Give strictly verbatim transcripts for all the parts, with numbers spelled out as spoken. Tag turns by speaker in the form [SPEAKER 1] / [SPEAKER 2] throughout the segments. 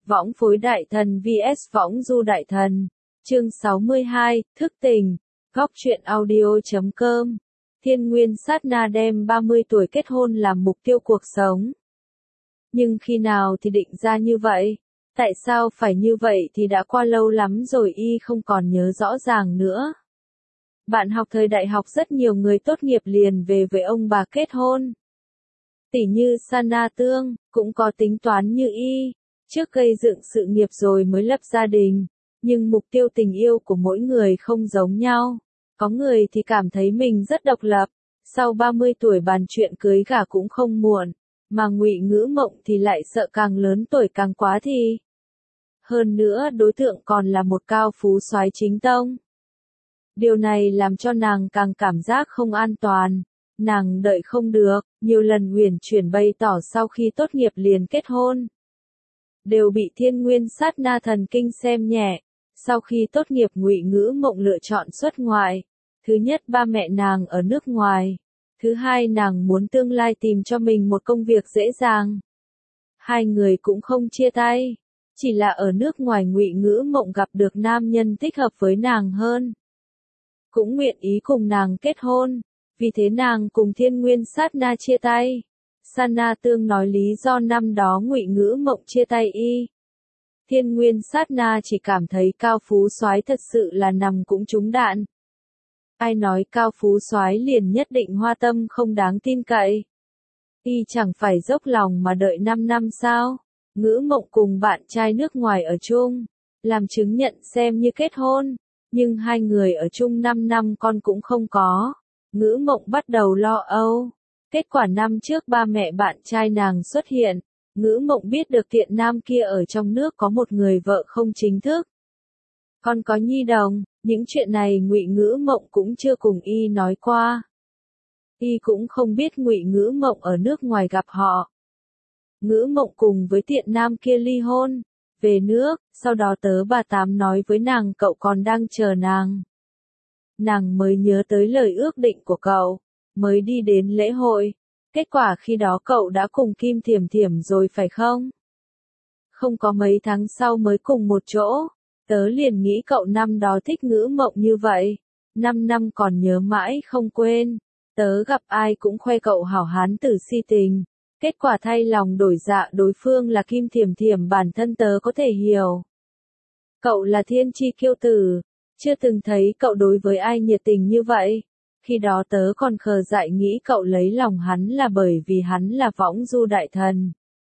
[SPEAKER 1] Võng phối đại thần vs võng du đại thần. Chương sáu mươi hai, thức tình. Góc truyện audio chấm com. Thiên Nguyên sát na đem ba mươi tuổi kết hôn làm mục tiêu cuộc sống. Nhưng khi nào thì định ra như vậy? Tại sao phải như vậy thì đã qua lâu lắm rồi y không còn nhớ rõ ràng nữa. Bạn học thời đại học rất nhiều người tốt nghiệp liền về với ông bà kết hôn. Tỉ như Sana Tương, cũng có tính toán như y, trước gây dựng sự nghiệp rồi mới lập gia đình. Nhưng mục tiêu tình yêu của mỗi người không giống nhau. Có người thì cảm thấy mình rất độc lập, sau ba mươi tuổi bàn chuyện cưới gả cũng không muộn, mà Ngụy Ngữ Mộng thì lại sợ càng lớn tuổi càng quá thì. Hơn nữa đối tượng còn là một cao phú soái chính tông. Điều này làm cho nàng càng cảm giác không an toàn, nàng đợi không được, nhiều lần uyển chuyển bày tỏ sau khi tốt nghiệp liền kết hôn. Đều bị Thiên Nguyên sát na thần kinh xem nhẹ. Sau khi tốt nghiệp Ngụy Ngữ Mộng lựa chọn xuất ngoại. Thứ nhất ba mẹ nàng ở nước ngoài. Thứ hai nàng muốn tương lai tìm cho mình một công việc dễ dàng. Hai người cũng không chia tay. Chỉ là ở nước ngoài Ngụy Ngữ Mộng gặp được nam nhân thích hợp với nàng hơn. Cũng nguyện ý cùng nàng kết hôn. Vì thế nàng cùng Thiên Nguyên sát na chia tay. Sana Tương nói lý do năm đó Ngụy Ngữ Mộng chia tay y. Thiên Nguyên sát na chỉ cảm thấy cao phú soái thật sự là nằm cũng trúng đạn. Ai nói cao phú soái liền nhất định hoa tâm không đáng tin cậy. Y chẳng phải dốc lòng mà đợi năm năm sao? Ngữ Mộng cùng bạn trai nước ngoài ở chung, làm chứng nhận xem như kết hôn, nhưng hai người ở chung năm năm con cũng không có. Ngữ Mộng bắt đầu lo âu. Kết quả năm trước ba mẹ bạn trai nàng xuất hiện. Ngữ Mộng biết được tiện nam kia ở trong nước có một người vợ không chính thức. Còn có nhi đồng, những chuyện này Ngụy Ngữ Mộng cũng chưa cùng y nói qua. Y cũng không biết Ngụy Ngữ Mộng ở nước ngoài gặp họ. Ngữ Mộng cùng với tiện nam kia ly hôn, về nước, sau đó tớ bà Tám nói với nàng cậu còn đang chờ nàng. Nàng mới nhớ tới lời ước định của cậu, mới đi đến lễ hội. Kết quả khi đó cậu đã cùng Kim Thiểm Thiểm rồi phải không? Không có mấy tháng sau mới cùng một chỗ. Tớ liền nghĩ cậu năm đó thích Ngữ Mộng như vậy. Năm năm còn nhớ mãi không quên. Tớ gặp ai cũng khoe cậu hảo hán tử si tình. Kết quả thay lòng đổi dạ đối phương là Kim Thiểm Thiểm bản thân tớ có thể hiểu. Cậu là thiên chi kiêu tử. Chưa từng thấy cậu đối với ai nhiệt tình như vậy. Khi đó tớ còn khờ dại nghĩ cậu lấy lòng hắn là bởi vì hắn là võng du đại thần.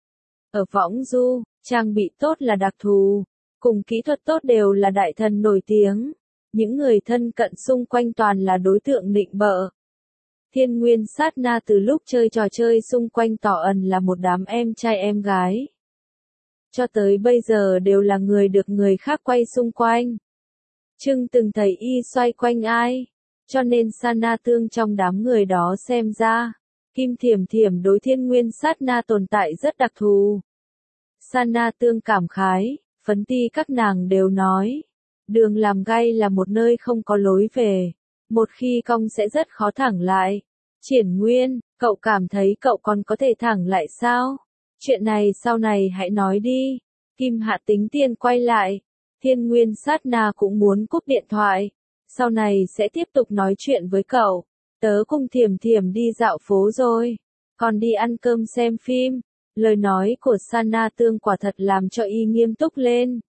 [SPEAKER 1] Ở võng du, trang bị tốt là đặc thù, cùng kỹ thuật tốt đều là đại thần nổi tiếng. Những người thân cận xung quanh toàn là đối tượng nịnh bợ. Thiên Nguyên sát na từ lúc chơi trò chơi xung quanh tỏ ẩn là một đám em trai em gái. Cho tới bây giờ đều là người được người khác quay xung quanh. Chưng từng thấy y xoay quanh ai. Cho nên Sana Tương trong đám người đó xem ra, Kim Thiểm Thiểm đối Thiên Nguyên sát na tồn tại rất đặc thù. Sana Tương cảm khái, phấn ti các nàng đều nói, đường làm gay là một nơi không có lối về, một khi cong sẽ rất khó thẳng lại. Triển Nguyên, cậu cảm thấy cậu còn có thể thẳng lại sao? Chuyện này sau này hãy nói đi. Kim Hạ tính tiền quay lại, Thiên Nguyên sát na cũng muốn cúp điện thoại. Sau này sẽ tiếp tục nói chuyện với cậu. Tớ cùng Thiểm Thiểm đi dạo phố rồi. Còn đi ăn cơm xem phim. Lời nói của Sana Tương quả thật làm cho y nghiêm túc lên.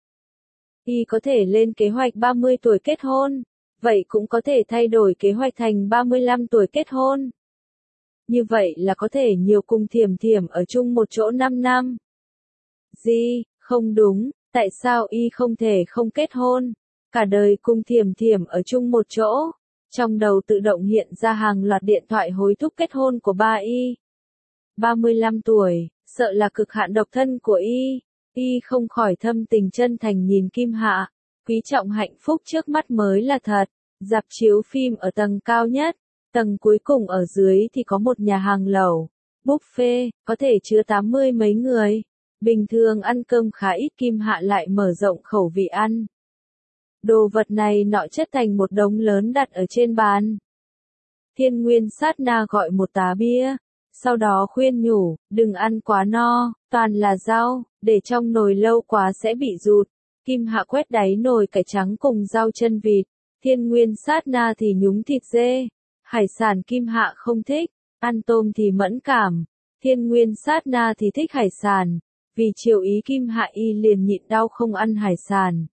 [SPEAKER 1] Y có thể lên kế hoạch ba mươi tuổi kết hôn. Vậy cũng có thể thay đổi kế hoạch thành ba mươi lăm tuổi kết hôn. Như vậy là có thể nhiều cùng Thiểm Thiểm ở chung một chỗ năm năm. Gì, không đúng, tại sao y không thể không kết hôn? Cả đời cùng Thiểm Thiểm ở chung một chỗ. Trong đầu tự động hiện ra hàng loạt điện thoại hối thúc kết hôn của ba y. ba mươi lăm tuổi, sợ là cực hạn độc thân của y. Y không khỏi thâm tình chân thành nhìn Kim Hạ. Quý trọng hạnh phúc trước mắt mới là thật. Rạp chiếu phim ở tầng cao nhất. Tầng cuối cùng ở dưới thì có một nhà hàng lẩu. Buffet, có thể chứa tám mươi mấy người. Bình thường ăn cơm khá ít, Kim Hạ lại mở rộng khẩu vị ăn. Đồ vật này nọ chất thành một đống lớn đặt ở trên bàn. Thiên Nguyên sát na gọi một tá bia. Sau đó khuyên nhủ, đừng ăn quá no, toàn là rau, để trong nồi lâu quá sẽ bị rụt. Kim Hạ quét đáy nồi cải trắng cùng rau chân vịt. Thiên Nguyên sát na thì nhúng thịt dê. Hải sản Kim Hạ không thích, ăn tôm thì mẫn cảm. Thiên Nguyên sát na thì thích hải sản. Vì chiều ý Kim Hạ y liền nhịn đau không ăn hải sản.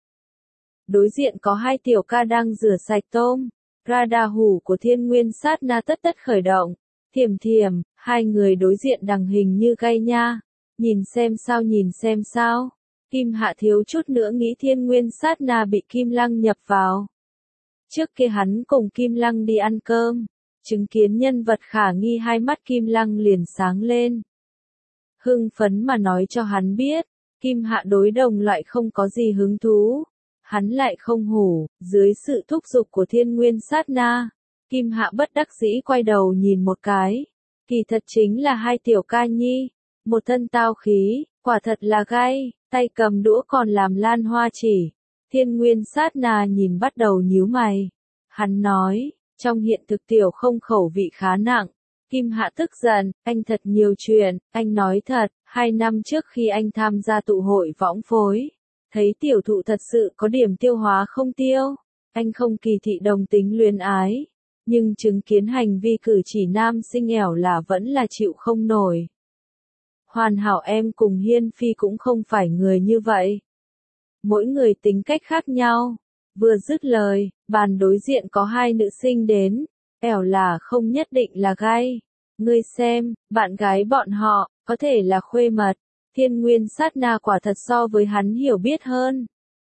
[SPEAKER 1] Đối diện có hai tiểu ca đang rửa sạch tôm. Radar hủ của Thiên Nguyên sát na tất tất khởi động. Thiểm thiểm, hai người đối diện đằng hình như gay nha. Nhìn xem sao nhìn xem sao. Kim Hạ thiếu chút nữa nghĩ Thiên Nguyên sát na bị Kim Lăng nhập vào. Trước kia hắn cùng Kim Lăng đi ăn cơm. Chứng kiến nhân vật khả nghi hai mắt Kim Lăng liền sáng lên. Hưng phấn mà nói cho hắn biết. Kim Hạ đối đồng loại không có gì hứng thú. Hắn lại không hủ, dưới sự thúc giục của Thiên Nguyên sát na. Kim Hạ bất đắc dĩ quay đầu nhìn một cái. Kỳ thật chính là hai tiểu ca nhi. Một thân tao khí, quả thật là gay, tay cầm đũa còn làm lan hoa chỉ. Thiên Nguyên sát na nhìn bắt đầu nhíu mày. Hắn nói, trong hiện thực tiểu không khẩu vị khá nặng. Kim Hạ tức giận, anh thật nhiều chuyện, anh nói thật, hai năm trước khi anh tham gia tụ hội võng phối. Thấy tiểu thụ thật sự có điểm tiêu hóa không tiêu. Anh không kỳ thị đồng tính luyến ái. Nhưng chứng kiến hành vi cử chỉ nam sinh ẻo là vẫn là chịu không nổi. Hoàn hảo em cùng Hiên Phi cũng không phải người như vậy. Mỗi người tính cách khác nhau. Vừa dứt lời, bàn đối diện có hai nữ sinh đến. Ẻo là không nhất định là gay. Ngươi xem, bạn gái bọn họ, có thể là khuê mật. Thiên Nguyên sát na quả thật so với hắn hiểu biết hơn.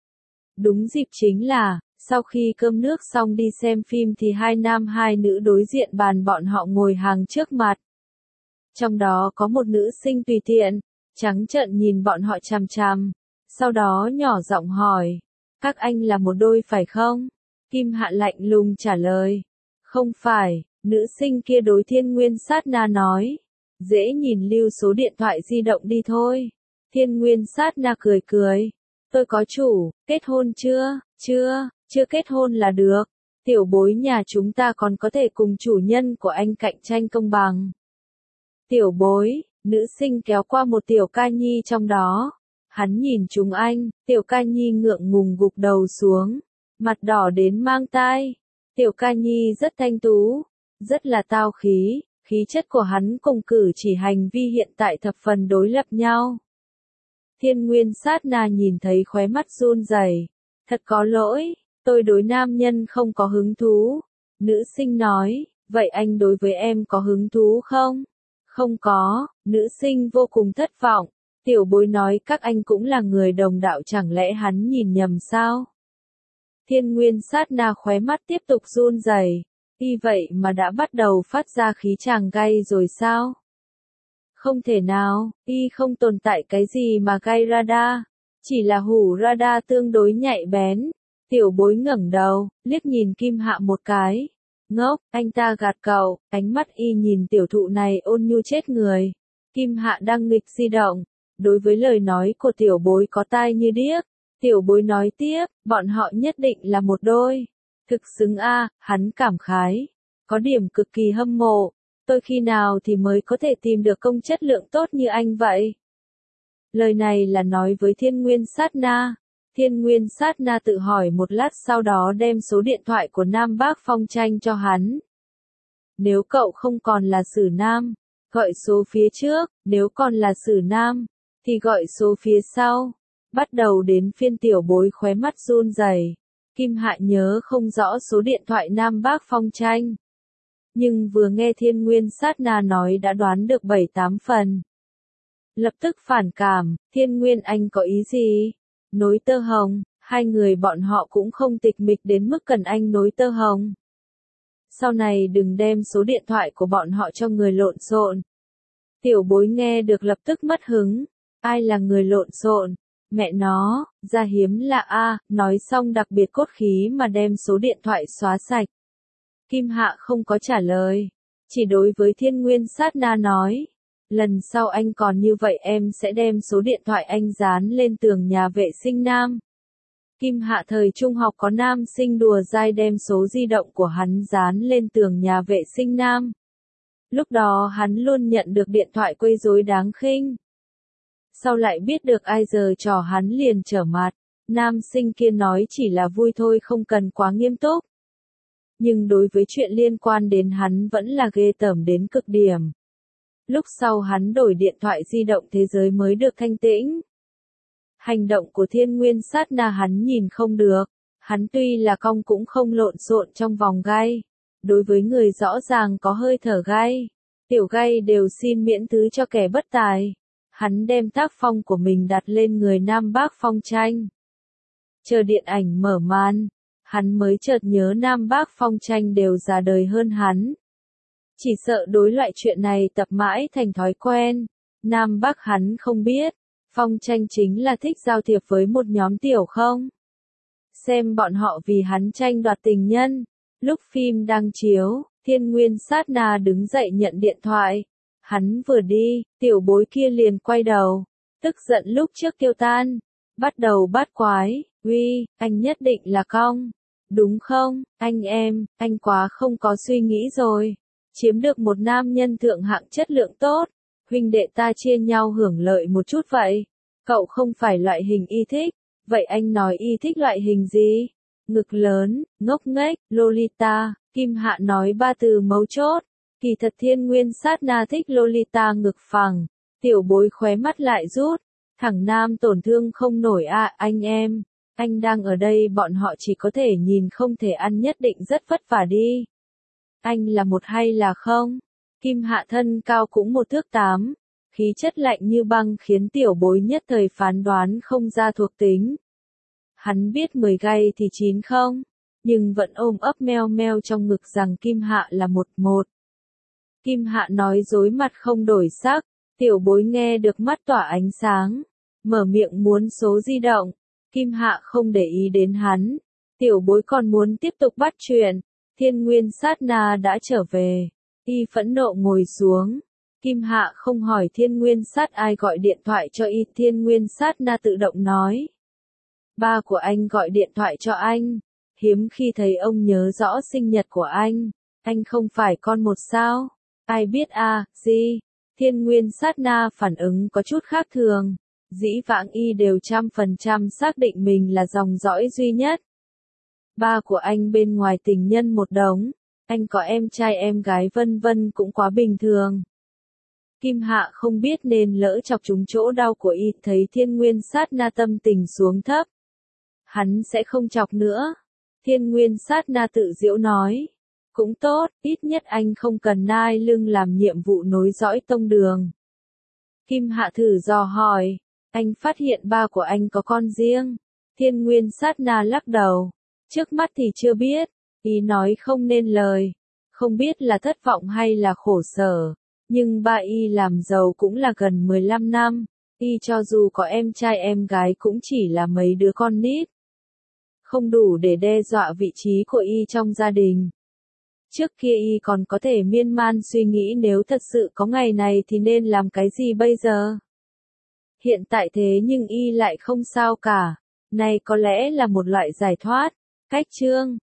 [SPEAKER 1] Đúng dịp chính là, sau khi cơm nước xong đi xem phim thì hai nam hai nữ đối diện bàn bọn họ ngồi hàng trước mặt. Trong đó có một nữ sinh tùy tiện, trắng trợn nhìn bọn họ chằm chằm. Sau đó nhỏ giọng hỏi, các anh là một đôi phải không? Kim Hạ lạnh lùng trả lời, không phải, nữ sinh kia đối Thiên Nguyên sát na nói. Dễ nhìn lưu số điện thoại di động đi thôi. Thiên Nguyên sát na cười cười. Tôi có chủ, kết hôn chưa? Chưa, chưa kết hôn là được. Tiểu bối nhà chúng ta còn có thể cùng chủ nhân của anh cạnh tranh công bằng. Tiểu bối, nữ sinh kéo qua một tiểu ca nhi trong đó. Hắn nhìn chúng anh, tiểu ca nhi ngượng ngùng gục đầu xuống. Mặt đỏ đến mang tai. Tiểu ca nhi rất thanh tú, rất là tao khí. Khí chất của hắn cùng cử chỉ hành vi hiện tại thập phần đối lập nhau. Thiên Nguyên sát na nhìn thấy khóe mắt run rẩy. Thật có lỗi, tôi đối nam nhân không có hứng thú. Nữ sinh nói, vậy anh đối với em có hứng thú không? Không có, nữ sinh vô cùng thất vọng. Tiểu bối nói các anh cũng là người đồng đạo chẳng lẽ hắn nhìn nhầm sao? Thiên Nguyên sát na khóe mắt tiếp tục run rẩy. Y vậy mà đã bắt đầu phát ra khí chàng gay rồi sao? Không thể nào, y không tồn tại cái gì mà gay radar. Chỉ là hủ radar tương đối nhạy bén. Tiểu bối ngẩng đầu, liếc nhìn Kim Hạ một cái. Ngốc, anh ta gạt cậu, ánh mắt y nhìn tiểu thụ này ôn nhu chết người. Kim Hạ đang nghịch di động. Đối với lời nói của tiểu bối có tai như điếc. Tiểu bối nói tiếp, bọn họ nhất định là một đôi. Thực xứng a, hắn cảm khái. Có điểm cực kỳ hâm mộ. Tôi khi nào thì mới có thể tìm được công chất lượng tốt như anh vậy? Lời này là nói với Thiên Nguyên sát na. Thiên Nguyên sát na tự hỏi một lát sau đó đem số điện thoại của Nam Bác Phong Tranh cho hắn. Nếu cậu không còn là Sử Nam, gọi số phía trước, nếu còn là Sử Nam, thì gọi số phía sau. Bắt đầu đến phiên tiểu bối khóe mắt run rẩy. Kim Hạ nhớ không rõ số điện thoại Nam Bác Phong Tranh. Nhưng vừa nghe Thiên Nguyên sát na nói đã đoán được bảy tám phần. Lập tức phản cảm, Thiên Nguyên anh có ý gì? Nối tơ hồng, hai người bọn họ cũng không tịch mịch đến mức cần anh nối tơ hồng. Sau này đừng đem số điện thoại của bọn họ cho người lộn xộn. Tiểu bối nghe được lập tức mất hứng. Ai là người lộn xộn? Mẹ nó, ra hiếm lạ a, nói xong đặc biệt cốt khí mà đem số điện thoại xóa sạch. Kim Hạ không có trả lời, chỉ đối với Thiên Nguyên sát na nói, lần sau anh còn như vậy em sẽ đem số điện thoại anh dán lên tường nhà vệ sinh nam. Kim Hạ thời trung học có nam sinh đùa dai đem số di động của hắn dán lên tường nhà vệ sinh nam. Lúc đó hắn luôn nhận được điện thoại quấy rối đáng khinh. Sau lại biết được ai giờ trò hắn liền trở mặt. Nam sinh kia nói chỉ là vui thôi không cần quá nghiêm túc. Nhưng đối với chuyện liên quan đến hắn vẫn là ghê tởm đến cực điểm. Lúc sau hắn đổi điện thoại di động thế giới mới được thanh tĩnh. Hành động của Thiên Nguyên sát na hắn nhìn không được. Hắn tuy là cong cũng không lộn xộn trong vòng gai. Đối với người rõ ràng có hơi thở gai, tiểu gai đều xin miễn thứ cho kẻ bất tài. Hắn đem tác phong của mình đặt lên người Nam Bác Phong Tranh. Chờ điện ảnh mở màn, hắn mới chợt nhớ Nam Bác Phong Tranh đều già đời hơn hắn. Chỉ sợ đối loại chuyện này tập mãi thành thói quen. Nam Bác hắn không biết, Phong Tranh chính là thích giao thiệp với một nhóm tiểu không. Xem bọn họ vì hắn tranh đoạt tình nhân. Lúc phim đang chiếu, Thiên Nguyên sát na đứng dậy nhận điện thoại. Hắn vừa đi, tiểu bối kia liền quay đầu, tức giận lúc trước tiêu tan, bắt đầu bát quái, uy, anh nhất định là cong, đúng không, anh em, anh quá không có suy nghĩ rồi, chiếm được một nam nhân thượng hạng chất lượng tốt, huynh đệ ta chia nhau hưởng lợi một chút vậy, cậu không phải loại hình y thích, vậy anh nói y thích loại hình gì? Ngực lớn, ngốc nghếch, Lolita, Kim Hạ nói ba từ mấu chốt. Kỳ thật Thiên Nguyên sát na thích Lolita ngực phẳng, tiểu bối khóe mắt lại rút, thằng nam tổn thương không nổi à, anh em, anh đang ở đây bọn họ chỉ có thể nhìn không thể ăn nhất định rất vất vả đi. Anh là một hay là không? Kim Hạ thân cao cũng một thước tám, khí chất lạnh như băng khiến tiểu bối nhất thời phán đoán không ra thuộc tính. Hắn biết mười gay thì chín không, nhưng vẫn ôm ấp meo meo trong ngực rằng Kim Hạ là một một. Kim Hạ nói dối mặt không đổi sắc, tiểu bối nghe được mắt tỏa ánh sáng, mở miệng muốn số di động, Kim Hạ không để ý đến hắn, tiểu bối còn muốn tiếp tục bắt chuyện, Thiên Nguyên sát na đã trở về, y phẫn nộ ngồi xuống, Kim Hạ không hỏi Thiên Nguyên sát ai gọi điện thoại cho y, Thiên Nguyên sát na tự động nói. Ba của anh gọi điện thoại cho anh, hiếm khi thấy ông nhớ rõ sinh nhật của anh, anh không phải con một sao? Ai biết à, gì? Thiên Nguyên sát na phản ứng có chút khác thường, dĩ vãng y đều trăm phần trăm xác định mình là dòng dõi duy nhất. Ba của anh bên ngoài tình nhân một đống, anh có em trai em gái vân vân cũng quá bình thường. Kim Hạ không biết nên lỡ chọc trúng chỗ đau của y, thấy Thiên Nguyên sát na tâm tình xuống thấp. Hắn sẽ không chọc nữa. Thiên Nguyên sát na tự giễu nói. Cũng tốt, ít nhất anh không cần nai lưng làm nhiệm vụ nối dõi tông đường. Kim Hạ thử dò hỏi. Anh phát hiện ba của anh có con riêng. Thiên Nguyên sát na lắc đầu. Trước mắt thì chưa biết. Ý nói không nên lời. Không biết là thất vọng hay là khổ sở. Nhưng ba y làm giàu cũng là gần mười lăm năm. Y cho dù có em trai em gái cũng chỉ là mấy đứa con nít. Không đủ để đe dọa vị trí của y trong gia đình. Trước kia y còn có thể miên man suy nghĩ nếu thật sự có ngày này thì nên làm cái gì bây giờ. Hiện tại thế nhưng y lại không sao cả. Này có lẽ là một loại giải thoát. Cách chương